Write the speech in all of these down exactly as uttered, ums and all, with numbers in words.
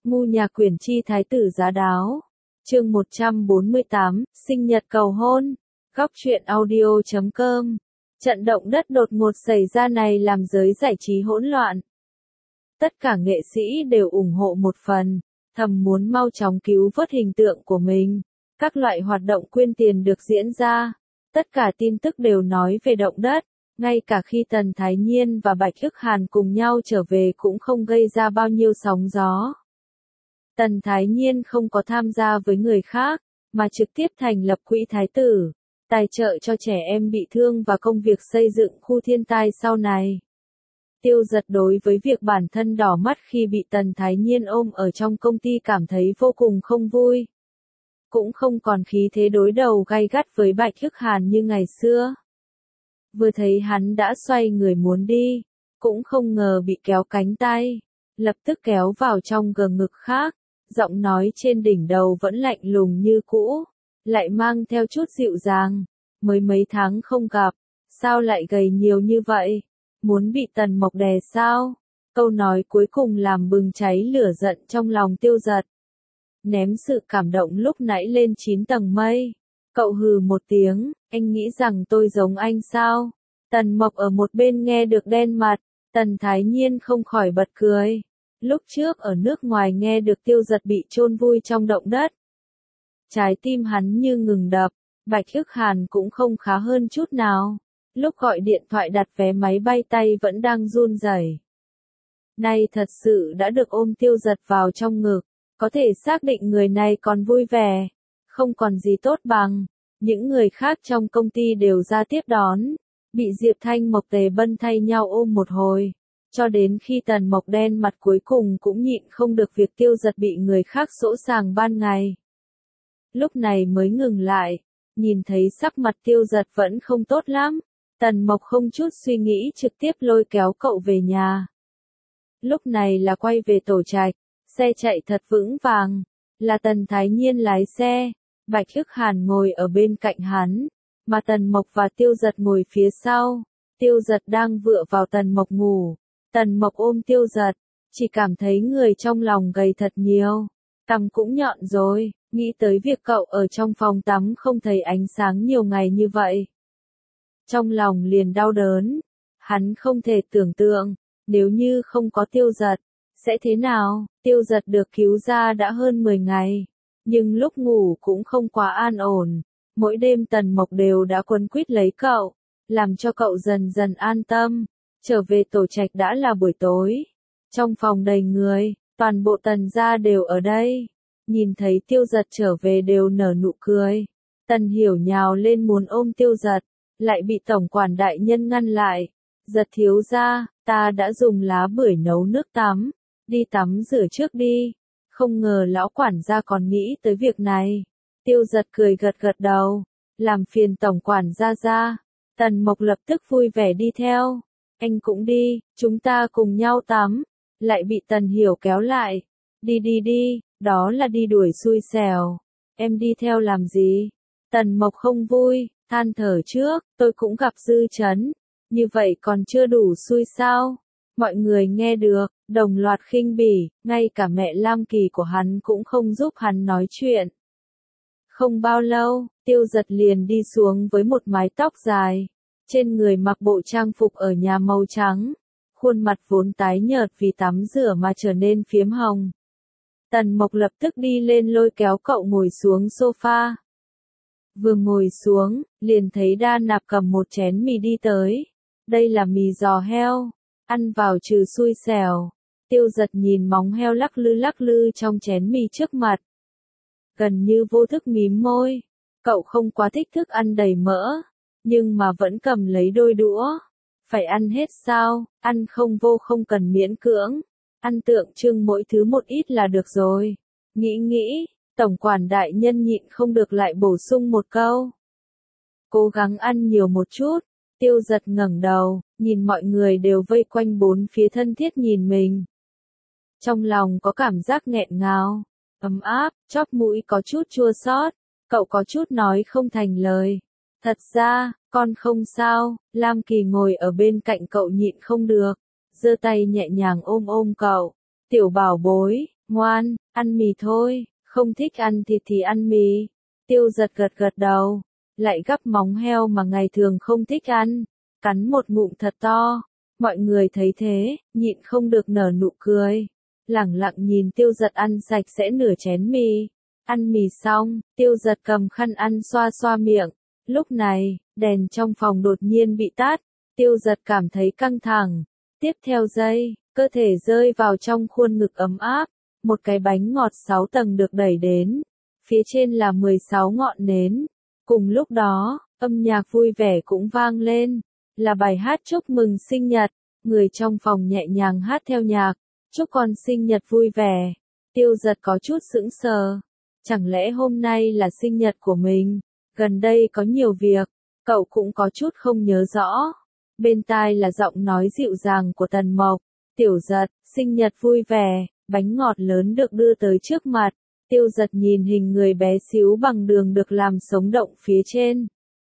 Ngu nhà quyển chi thái tử giá đáo. Chương một trăm bốn mươi tám, sinh nhật cầu hôn. Góc truyện audio chấm com. Trận động đất đột ngột xảy ra này làm giới giải trí hỗn loạn. Tất cả nghệ sĩ đều ủng hộ một phần, thầm muốn mau chóng cứu vớt hình tượng của mình. Các loại hoạt động quyên tiền được diễn ra. Tất cả tin tức đều nói về động đất. Ngay cả khi Tần Thái Nhiên và Bạch Ức Hàn cùng nhau trở về cũng không gây ra bao nhiêu sóng gió. Tần Thái Nhiên không có tham gia với người khác, mà trực tiếp thành lập quỹ thái tử, tài trợ cho trẻ em bị thương và công việc xây dựng khu thiên tai sau này. Tiêu Dật đối với việc bản thân đỏ mắt khi bị Tần Thái Nhiên ôm ở trong công ty cảm thấy vô cùng không vui. Cũng không còn khí thế đối đầu gay gắt với Bạch Ức Hàn như ngày xưa. Vừa thấy hắn đã xoay người muốn đi, cũng không ngờ bị kéo cánh tay, lập tức kéo vào trong gờ ngực khác, giọng nói trên đỉnh đầu vẫn lạnh lùng như cũ, lại mang theo chút dịu dàng, mới mấy tháng không gặp, sao lại gầy nhiều như vậy, muốn bị Tần Mộc đè sao? Câu nói cuối cùng làm bừng cháy lửa giận trong lòng Tiêu Dật. Ném sự cảm động lúc nãy lên chín tầng mây. Cậu hừ một tiếng, anh nghĩ rằng tôi giống anh sao? Tần Mộc ở một bên nghe được đen mặt, Tần Thái Nhiên không khỏi bật cười. Lúc trước ở nước ngoài nghe được Tiêu Dật bị chôn vui trong động đất. Trái tim hắn như ngừng đập, Bạch Ức Hàn cũng không khá hơn chút nào. Lúc gọi điện thoại đặt vé máy bay tay vẫn đang run rẩy. Nay thật sự đã được ôm Tiêu Dật vào trong ngực, có thể xác định người này còn vui vẻ. Không còn gì tốt bằng, những người khác trong công ty đều ra tiếp đón, bị Diệp Thanh Mộc Tề Bân thay nhau ôm một hồi, cho đến khi Tần Mộc đen mặt cuối cùng cũng nhịn không được việc Tiêu Dật bị người khác sỗ sàng ban ngày. Lúc này mới ngừng lại, nhìn thấy sắc mặt Tiêu Dật vẫn không tốt lắm, Tần Mộc không chút suy nghĩ trực tiếp lôi kéo cậu về nhà. Lúc này là quay về tổ trạch, xe chạy thật vững vàng, là Tần Thái Nhiên lái xe. Bạch Ức Hàn ngồi ở bên cạnh hắn, mà Tần Mộc và Tiêu Dật ngồi phía sau. Tiêu Dật đang vựa vào Tần Mộc ngủ, Tần Mộc ôm Tiêu Dật, chỉ cảm thấy người trong lòng gầy thật nhiều, cằm cũng nhọn rồi, nghĩ tới việc cậu ở trong phòng tắm không thấy ánh sáng nhiều ngày như vậy. Trong lòng liền đau đớn, hắn không thể tưởng tượng, nếu như không có Tiêu Dật, sẽ thế nào? Tiêu Dật được cứu ra đã hơn mười ngày. Nhưng lúc ngủ cũng không quá an ổn, mỗi đêm Tần Mộc đều đã quấn quýt lấy cậu, làm cho cậu dần dần an tâm. Trở về tổ trạch đã là buổi tối, trong phòng đầy người, toàn bộ Tần gia đều ở đây, nhìn thấy Tiêu Dật trở về đều nở nụ cười. Tần Hiểu nhào lên muốn ôm Tiêu Dật, lại bị tổng quản đại nhân ngăn lại. Dật thiếu gia, ta đã dùng lá bưởi nấu nước tắm, đi tắm rửa trước đi. Không ngờ lão quản gia còn nghĩ tới việc này. Tiêu Dật cười gật gật đầu, làm phiền tổng quản gia ra. Tần Mộc lập tức vui vẻ đi theo. Anh cũng đi, chúng ta cùng nhau tắm. Lại bị Tần Hiểu kéo lại. Đi đi đi, đó là đi đuổi xui xẻo. Em đi theo làm gì? Tần Mộc không vui, than thở trước, tôi cũng gặp dư chấn. Như vậy còn chưa đủ xui sao? Mọi người nghe được, đồng loạt khinh bỉ, ngay cả mẹ Lam Kỳ của hắn cũng không giúp hắn nói chuyện. Không bao lâu, Tiêu Dật liền đi xuống với một mái tóc dài, trên người mặc bộ trang phục ở nhà màu trắng, khuôn mặt vốn tái nhợt vì tắm rửa mà trở nên phiếm hồng. Tần Mộc lập tức đi lên lôi kéo cậu ngồi xuống sofa. Vừa ngồi xuống, liền thấy Đa Nạp cầm một chén mì đi tới. Đây là mì giò heo. Ăn vào trừ xui xẻo. Tiêu Dật nhìn móng heo lắc lư lắc lư trong chén mì trước mặt. Gần như vô thức mím môi. Cậu không quá thích thức ăn đầy mỡ, nhưng mà vẫn cầm lấy đôi đũa. Phải ăn hết sao? Ăn không vô không cần miễn cưỡng. Ăn tượng trưng mỗi thứ một ít là được rồi. Nghĩ nghĩ, tổng quản đại nhân nhịn không được lại bổ sung một câu. Cố gắng ăn nhiều một chút. Tiêu Dật ngẩng đầu, nhìn mọi người đều vây quanh bốn phía thân thiết nhìn mình. Trong lòng có cảm giác nghẹn ngào, ấm áp, chóp mũi có chút chua xót, cậu có chút nói không thành lời. Thật ra, con không sao, Lam Kỳ ngồi ở bên cạnh cậu nhịn không được, giơ tay nhẹ nhàng ôm ôm cậu. Tiểu bảo bối, Ngoan, ăn mì thôi, không thích ăn thịt thì ăn mì. Tiêu giật gật gật đầu, lại gắp móng heo mà ngày thường không thích ăn, cắn một ngụm thật to. Mọi người thấy thế, nhịn không được nở nụ cười, lẳng lặng nhìn tiêu giật ăn sạch sẽ nửa chén mì. Ăn mì xong, tiêu giật cầm khăn ăn xoa xoa miệng. Lúc này, đèn trong phòng đột nhiên bị tắt, tiêu giật cảm thấy căng thẳng. Tiếp theo giây, cơ thể rơi vào trong khuôn ngực ấm áp, một cái bánh ngọt sáu tầng được đẩy đến, phía trên là mười sáu ngọn nến. Cùng lúc đó, âm nhạc vui vẻ cũng vang lên, là bài hát chúc mừng sinh nhật, người trong phòng nhẹ nhàng hát theo nhạc, chúc con sinh nhật vui vẻ. Tiêu giật có chút sững sờ, chẳng lẽ hôm nay là sinh nhật của mình? Gần đây có nhiều việc, cậu cũng có chút không nhớ rõ. Bên tai là giọng nói dịu dàng của Tần Mộc, tiểu giật, sinh nhật vui vẻ, bánh ngọt lớn được đưa tới trước mặt. Tiêu giật nhìn hình người bé xíu bằng đường được làm sống động phía trên.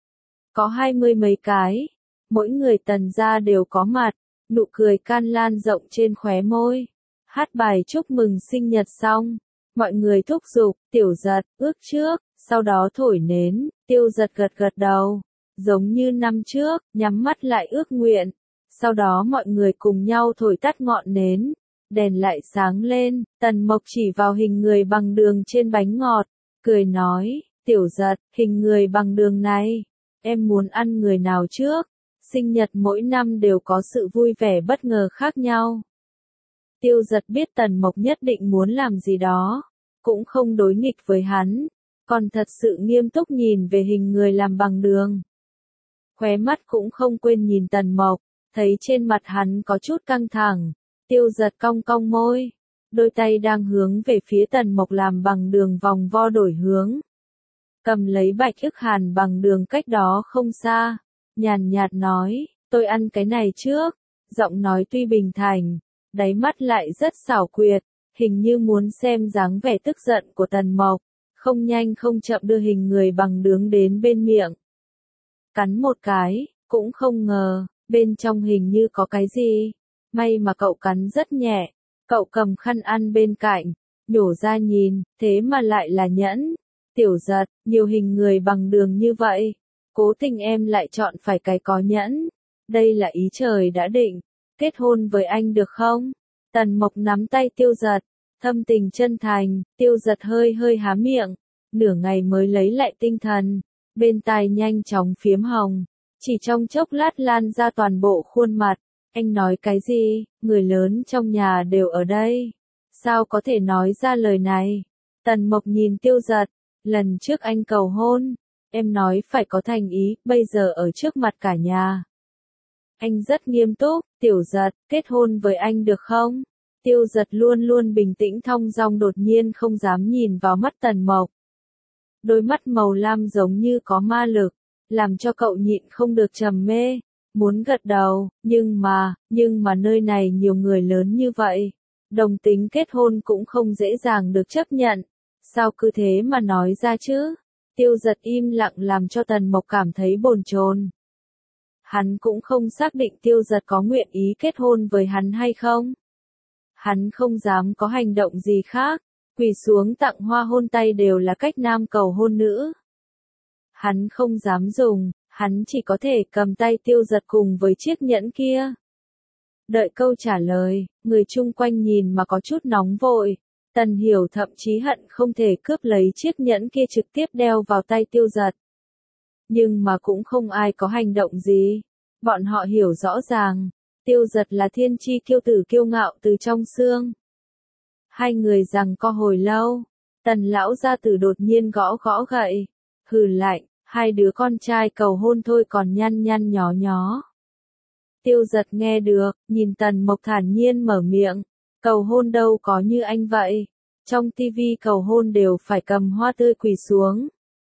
Có hai mươi mấy cái, mỗi người Tần gia đều có mặt, nụ cười can lan rộng trên khóe môi. Hát bài chúc mừng sinh nhật xong, mọi người thúc giục, tiểu giật, ước trước, sau đó thổi nến, tiêu giật gật gật đầu, giống như năm trước, nhắm mắt lại ước nguyện. Sau đó mọi người cùng nhau thổi tắt ngọn nến, đèn lại sáng lên, Tần Mộc chỉ vào hình người bằng đường trên bánh ngọt, cười nói, tiểu giật, hình người bằng đường này, em muốn ăn người nào trước? Sinh nhật mỗi năm đều có sự vui vẻ bất ngờ khác nhau. Tiêu giật biết Tần Mộc nhất định muốn làm gì đó, cũng không đối nghịch với hắn, còn thật sự nghiêm túc nhìn về hình người làm bằng đường. Khóe mắt cũng không quên nhìn Tần Mộc, thấy trên mặt hắn có chút căng thẳng, tiêu giật cong cong môi, đôi tay đang hướng về phía Tần Mộc làm bằng đường vòng vo đổi hướng. Cầm lấy bạch ức hàn bằng đường cách đó không xa, nhàn nhạt nói, tôi ăn cái này trước, giọng nói tuy bình thản, đáy mắt lại rất xảo quyệt, hình như muốn xem dáng vẻ tức giận của Tần Mộc, không nhanh không chậm đưa hình người bằng đường đến bên miệng. Cắn một cái, cũng không ngờ, bên trong hình như có cái gì, may mà cậu cắn rất nhẹ, cậu cầm khăn ăn bên cạnh, nhổ ra nhìn, thế mà lại là nhẫn. Tiểu giật, nhiều hình người bằng đường như vậy, cố tình em lại chọn phải cái có nhẫn, đây là ý trời đã định, kết hôn với anh được không? Tần Mộc nắm tay tiêu giật, thâm tình chân thành, tiêu giật hơi hơi há miệng, nửa ngày mới lấy lại tinh thần, bên tai nhanh chóng phiếm hồng, chỉ trong chốc lát lan ra toàn bộ khuôn mặt. Anh nói cái gì, người lớn trong nhà đều ở đây, sao có thể nói ra lời này? Tần Mộc nhìn tiêu giật, lần trước anh cầu hôn, em nói phải có thành ý, bây giờ ở trước mặt cả nhà. Anh rất nghiêm túc, tiểu giật, kết hôn với anh được không? Tiêu giật luôn luôn bình tĩnh thong dong đột nhiên không dám nhìn vào mắt Tần Mộc. Đôi mắt màu lam giống như có ma lực, làm cho cậu nhịn không được trầm mê, muốn gật đầu, nhưng mà, nhưng mà nơi này nhiều người lớn như vậy, đồng tính kết hôn cũng không dễ dàng được chấp nhận, sao cứ thế mà nói ra chứ? Tiêu giật im lặng làm cho Tần Mộc cảm thấy bồn chồn. Hắn cũng không xác định tiêu giật có nguyện ý kết hôn với hắn hay không. Hắn không dám có hành động gì khác, quỳ xuống tặng hoa hôn tay đều là cách nam cầu hôn nữ. Hắn không dám dùng, hắn chỉ có thể cầm tay tiêu giật cùng với chiếc nhẫn kia. Đợi câu trả lời, người chung quanh nhìn mà có chút nóng vội. Tần Hiểu thậm chí hận không thể cướp lấy chiếc nhẫn kia trực tiếp đeo vào tay tiêu giật. Nhưng mà cũng không ai có hành động gì. Bọn họ hiểu rõ ràng, tiêu giật là thiên chi kiêu tử kiêu ngạo từ trong xương. Hai người giằng co hồi lâu, Tần lão gia tử đột nhiên gõ gõ gậy, hừ lạnh, hai đứa con trai cầu hôn thôi còn nhăn nhăn nhó nhó. Tiêu giật nghe được, nhìn Tần Mộc thản nhiên mở miệng, cầu hôn đâu có như anh vậy, trong tivi cầu hôn đều phải cầm hoa tươi quỳ xuống.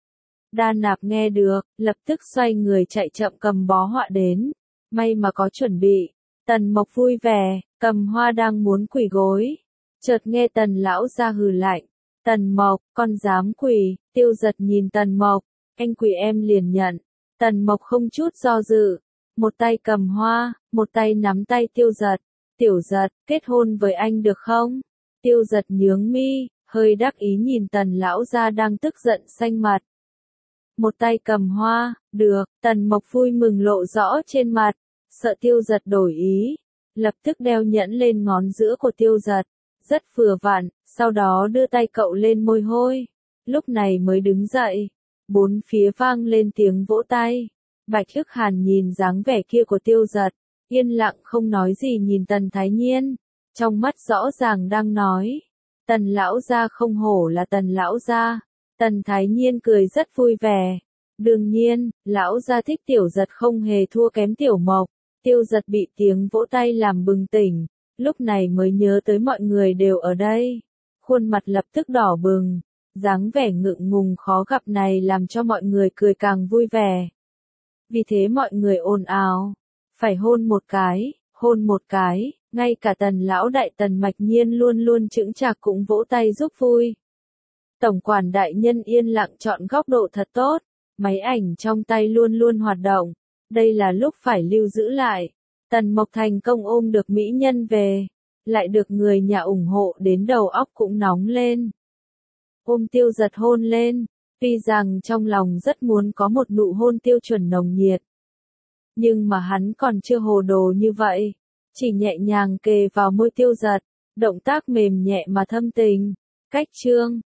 Đa Nạp nghe được, lập tức xoay người chạy chậm cầm bó họa đến, may mà có chuẩn bị. Tần Mộc vui vẻ, cầm hoa đang muốn quỳ gối, chợt nghe Tần lão ra hừ lạnh, Tần Mộc, con dám quỳ? Tiêu giật nhìn Tần Mộc, anh quỳ em liền nhận. Tần Mộc không chút do dự, một tay cầm hoa, một tay nắm tay tiêu giật, tiểu giật, kết hôn với anh được không? Tiêu Giật nhướng mi, hơi đắc ý nhìn Tần lão gia đang tức giận xanh mặt. Một tay cầm hoa, được, Tần Mộc vui mừng lộ rõ trên mặt, sợ Tiêu Giật đổi ý, lập tức đeo nhẫn lên ngón giữa của Tiêu Giật, rất vừa vặn, sau đó đưa tay cậu lên môi hôi, lúc này mới đứng dậy, bốn phía vang lên tiếng vỗ tay, Bạch Ức Hàn nhìn dáng vẻ kia của Tiêu Giật, yên lặng không nói gì nhìn Tần Thái Nhiên, trong mắt rõ ràng đang nói, Tần lão gia không hổ là Tần lão gia. Tần Thái Nhiên cười rất vui vẻ. Đương nhiên, lão gia thích Tiểu Giật không hề thua kém Tiểu Mộc. Tiêu Giật bị tiếng vỗ tay làm bừng tỉnh, lúc này mới nhớ tới mọi người đều ở đây. Khuôn mặt lập tức đỏ bừng, dáng vẻ ngượng ngùng khó gặp này làm cho mọi người cười càng vui vẻ. Vì thế mọi người ồn ào, phải hôn một cái, hôn một cái, ngay cả Tần lão đại Tần Mạch Nhiên luôn luôn chững chạc cũng vỗ tay giúp vui. Tổng quản đại nhân yên lặng chọn góc độ thật tốt, máy ảnh trong tay luôn luôn hoạt động, đây là lúc phải lưu giữ lại. Tần Mộc thành công ôm được mỹ nhân về, lại được người nhà ủng hộ đến đầu óc cũng nóng lên. Ôm Tiêu Giật hôn lên, tuy rằng trong lòng rất muốn có một nụ hôn tiêu chuẩn nồng nhiệt. Nhưng mà hắn còn chưa hồ đồ như vậy, chỉ nhẹ nhàng kề vào môi Tiêu Giật, động tác mềm nhẹ mà thâm tình. Cách chương